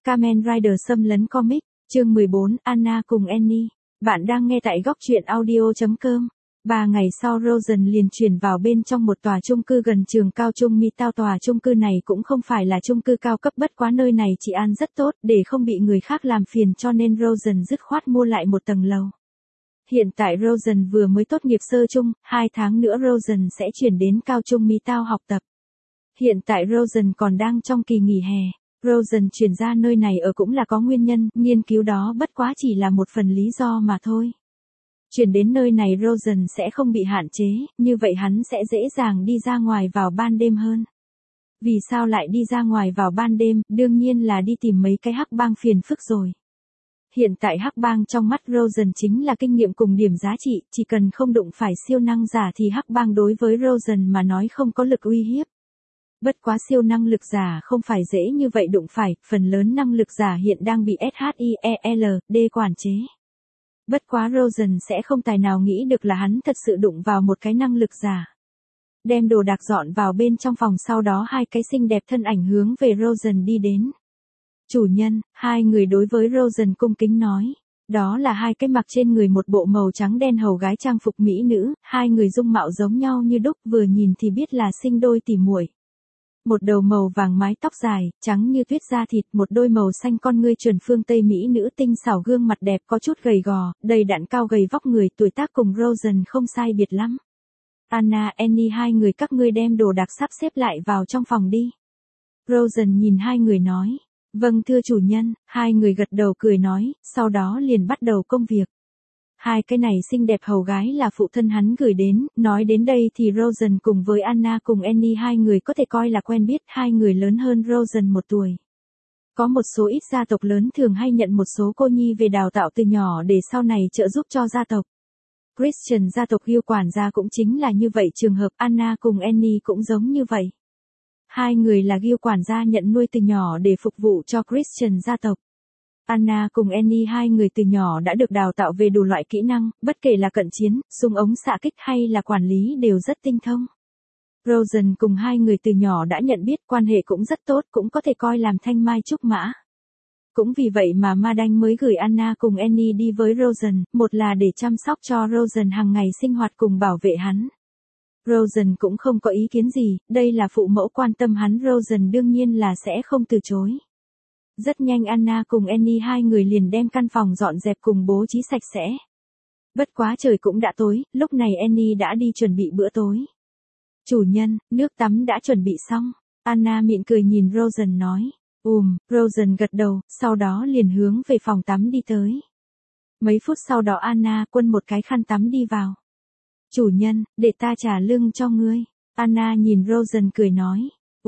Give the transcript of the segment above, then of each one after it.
Kamen Rider xâm lấn comic, chương 14, Anna cùng Annie. Bạn đang nghe tại góc truyện audio.com. 3 ngày sau Rosen liền chuyển vào bên trong một tòa chung cư gần trường cao trung Midtown. Tòa chung cư này cũng không phải là chung cư cao cấp, bất quá nơi này治an rất tốt, để không bị người khác làm phiền cho nên Rosen dứt khoát mua lại một tầng lầu. Hiện tại Rosen vừa mới tốt nghiệp sơ trung, 2 tháng nữa Rosen sẽ chuyển đến cao trung Midtown học tập. Hiện tại Rosen còn đang trong kỳ nghỉ hè. Rosen chuyển ra nơi này ở cũng là có nguyên nhân, nghiên cứu đó bất quá chỉ là một phần lý do mà thôi. Chuyển đến nơi này Rosen sẽ không bị hạn chế, như vậy hắn sẽ dễ dàng đi ra ngoài vào ban đêm hơn. Vì sao lại đi ra ngoài vào ban đêm? Đương nhiên là đi tìm mấy cái hắc bang phiền phức rồi. Hiện tại hắc bang trong mắt Rosen chính là kinh nghiệm cùng điểm giá trị, chỉ cần không đụng phải siêu năng giả thì hắc bang đối với Rosen mà nói không có lực uy hiếp. Bất quá siêu năng lực giả không phải dễ như vậy đụng phải, phần lớn năng lực giả hiện đang bị SHIELD quản chế. Bất quá Rosen sẽ không tài nào nghĩ được là hắn thật sự đụng vào một cái năng lực giả. Đem đồ đạc dọn vào bên trong phòng, sau đó hai cái xinh đẹp thân ảnh hướng về Rosen đi đến. Chủ nhân, hai người đối với Rosen cung kính nói. Đó là hai cái mặc trên người một bộ màu trắng đen hầu gái trang phục mỹ nữ, hai người dung mạo giống nhau như đúc, vừa nhìn thì biết là sinh đôi tỉ muội. Một đầu màu vàng mái tóc dài, trắng như tuyết da thịt, một đôi màu xanh con ngươi chuẩn phương Tây mỹ nữ tinh xảo, gương mặt đẹp có chút gầy gò, đầy đặn, cao gầy vóc người, tuổi tác cùng Rosen không sai biệt lắm. Anna, Annie, hai người các ngươi đem đồ đạc sắp xếp lại vào trong phòng đi. Rosen nhìn hai người nói. Vâng thưa chủ nhân, hai người gật đầu cười nói, sau đó liền bắt đầu công việc. Hai cái này xinh đẹp hầu gái là phụ thân hắn gửi đến, nói đến đây thì Rosen cùng với Anna cùng Annie hai người có thể coi là quen biết, hai người lớn hơn Rosen 1 tuổi. Có một số ít gia tộc lớn thường hay nhận một số cô nhi về đào tạo từ nhỏ để sau này trợ giúp cho gia tộc. Christian gia tộc Gil quản gia cũng chính là như vậy, trường hợp Anna cùng Annie cũng giống như vậy. Hai người là Gil quản gia nhận nuôi từ nhỏ để phục vụ cho Christian gia tộc. Anna cùng Annie hai người từ nhỏ đã được đào tạo về đủ loại kỹ năng, bất kể là cận chiến, súng ống xạ kích hay là quản lý đều rất tinh thông. Rosen cùng hai người từ nhỏ đã nhận biết, quan hệ cũng rất tốt, cũng có thể coi làm thanh mai trúc mã. Cũng vì vậy mà Madanh mới gửi Anna cùng Annie đi với Rosen, một là để chăm sóc cho Rosen hàng ngày sinh hoạt cùng bảo vệ hắn. Rosen cũng không có ý kiến gì, đây là phụ mẫu quan tâm hắn, Rosen đương nhiên là sẽ không từ chối. Rất nhanh Anna cùng Annie hai người liền đem căn phòng dọn dẹp cùng bố trí sạch sẽ. Bất quá trời cũng đã tối, lúc này Annie đã đi chuẩn bị bữa tối. Chủ nhân, nước tắm đã chuẩn bị xong. Anna mỉm cười nhìn Rosen nói. Rosen gật đầu, sau đó liền hướng về phòng tắm đi tới. Mấy phút sau đó Anna quấn một cái khăn tắm đi vào. Chủ nhân, để ta trả lưng cho ngươi. Anna nhìn Rosen cười nói.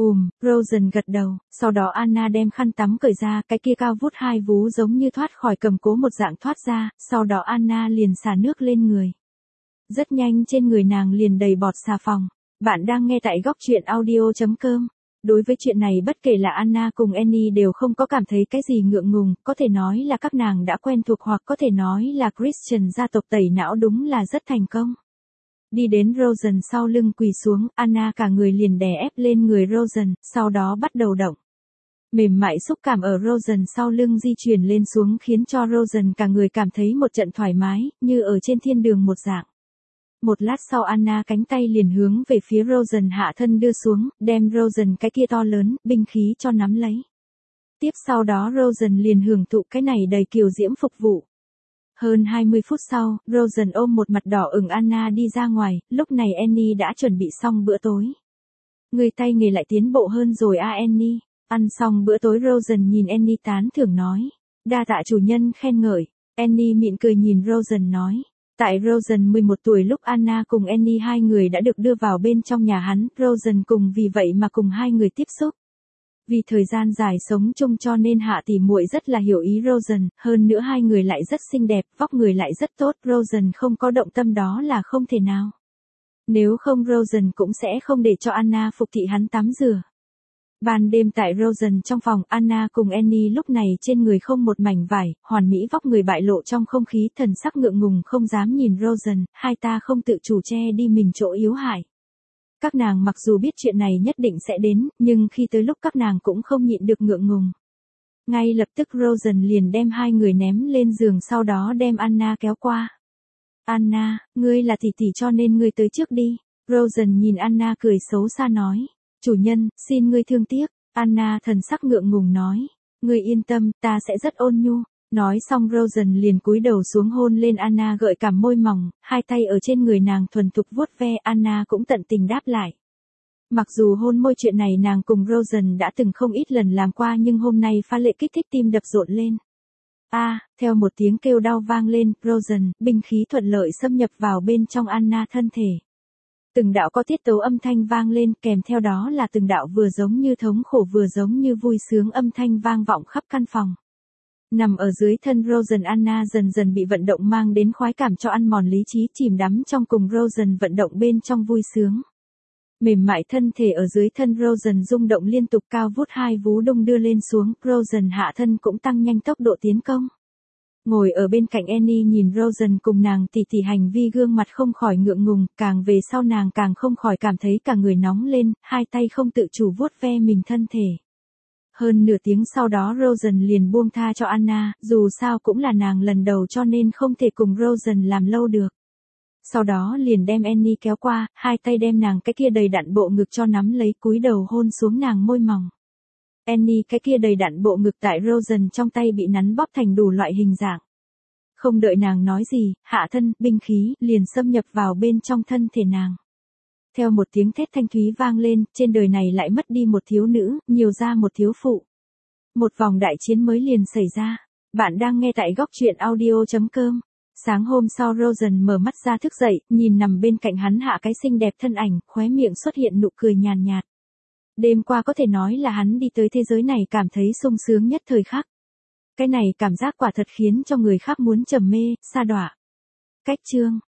Rosen gật đầu, sau đó Anna đem khăn tắm cởi ra, cái kia cao vút hai vú giống như thoát khỏi cầm cố một dạng thoát ra, sau đó Anna liền xả nước lên người. Rất nhanh trên người nàng liền đầy bọt xà phòng. Bạn đang nghe tại góc truyện audio.com. Đối với chuyện này bất kể là Anna cùng Annie đều không có cảm thấy cái gì ngượng ngùng, có thể nói là các nàng đã quen thuộc, hoặc có thể nói là Christian gia tộc tẩy não đúng là rất thành công. Đi đến Rosen sau lưng quỳ xuống, Anna cả người liền đè ép lên người Rosen, sau đó bắt đầu động. Mềm mại xúc cảm ở Rosen sau lưng di chuyển lên xuống khiến cho Rosen cả người cảm thấy một trận thoải mái, như ở trên thiên đường một dạng. Một lát sau Anna cánh tay liền hướng về phía Rosen hạ thân đưa xuống, đem Rosen cái kia to lớn, binh khí cho nắm lấy. Tiếp sau đó Rosen liền hưởng thụ cái này đầy kiều diễm phục vụ. Hơn 20 phút sau, Rosen ôm một mặt đỏ ửng Anna đi ra ngoài, lúc này Annie đã chuẩn bị xong bữa tối. Người tay nghề lại tiến bộ hơn rồi Annie. Ăn xong bữa tối Rosen nhìn Annie tán thưởng nói. Đa tạ chủ nhân khen ngợi. Annie mỉm cười nhìn Rosen nói. Tại Rosen 11 tuổi lúc Anna cùng Annie hai người đã được đưa vào bên trong nhà hắn, Rosen cùng vì vậy mà cùng hai người tiếp xúc. Vì thời gian dài sống chung cho nên hạ tỷ muội rất là hiểu ý Rosen, hơn nữa hai người lại rất xinh đẹp, vóc người lại rất tốt, Rosen không có động tâm đó là không thể nào. Nếu không Rosen cũng sẽ không để cho Anna phục thị hắn tắm rửa. Ban đêm tại Rosen trong phòng, Anna cùng Annie lúc này trên người không một mảnh vải, hoàn mỹ vóc người bại lộ trong không khí, thần sắc ngượng ngùng không dám nhìn Rosen, hai ta không tự chủ che đi mình chỗ yếu hại. Các nàng mặc dù biết chuyện này nhất định sẽ đến, nhưng khi tới lúc các nàng cũng không nhịn được ngượng ngùng. Ngay lập tức Rosen liền đem hai người ném lên giường sau đó đem Anna kéo qua. Anna, ngươi là tỷ tỷ cho nên ngươi tới trước đi. Rosen nhìn Anna cười xấu xa nói. Chủ nhân, xin ngươi thương tiếc. Anna thần sắc ngượng ngùng nói. Ngươi yên tâm, ta sẽ rất ôn nhu. Nói xong Rosen liền cúi đầu xuống hôn lên Anna gợi cảm môi mỏng, hai tay ở trên người nàng thuần thục vuốt ve, Anna cũng tận tình đáp lại. Mặc dù hôn môi chuyện này nàng cùng Rosen đã từng không ít lần làm qua nhưng hôm nay phá lệ kích thích tim đập rộn lên. Theo một tiếng kêu đau vang lên, Rosen, binh khí thuận lợi xâm nhập vào bên trong Anna thân thể. Từng đạo có tiết tấu âm thanh vang lên, kèm theo đó là từng đạo vừa giống như thống khổ vừa giống như vui sướng âm thanh vang vọng khắp căn phòng. Nằm ở dưới thân Rosen, Anna dần dần bị vận động mang đến khoái cảm cho ăn mòn lý trí, chìm đắm trong cùng Rosen vận động bên trong vui sướng. Mềm mại thân thể ở dưới thân Rosen rung động liên tục, cao vút hai vú đung đưa lên xuống, Rosen hạ thân cũng tăng nhanh tốc độ tiến công. Ngồi ở bên cạnh Annie nhìn Rosen cùng nàng tỉ tỉ hành vi, gương mặt không khỏi ngượng ngùng, càng về sau nàng càng không khỏi cảm thấy cả người nóng lên, hai tay không tự chủ vuốt ve mình thân thể. Hơn nửa tiếng sau đó Rosen liền buông tha cho Anna, dù sao cũng là nàng lần đầu cho nên không thể cùng Rosen làm lâu được. Sau đó liền đem Annie kéo qua, hai tay đem nàng cái kia đầy đặn bộ ngực cho nắm lấy, cúi đầu hôn xuống nàng môi mỏng. Annie cái kia đầy đặn bộ ngực tại Rosen trong tay bị nắn bóp thành đủ loại hình dạng. Không đợi nàng nói gì, hạ thân, binh khí, liền xâm nhập vào bên trong thân thể nàng. Theo một tiếng thét thanh thúy vang lên, trên đời này lại mất đi một thiếu nữ, nhiều ra một thiếu phụ. Một vòng đại chiến mới liền xảy ra. Bạn đang nghe tại góc truyện audio.com. Sáng hôm sau Rosen mở mắt ra thức dậy, nhìn nằm bên cạnh hắn hạ cái xinh đẹp thân ảnh, khóe miệng xuất hiện nụ cười nhàn nhạt. Đêm qua có thể nói là hắn đi tới thế giới này cảm thấy sung sướng nhất thời khắc. Cái này cảm giác quả thật khiến cho người khác muốn trầm mê, sa đọa. Cách chương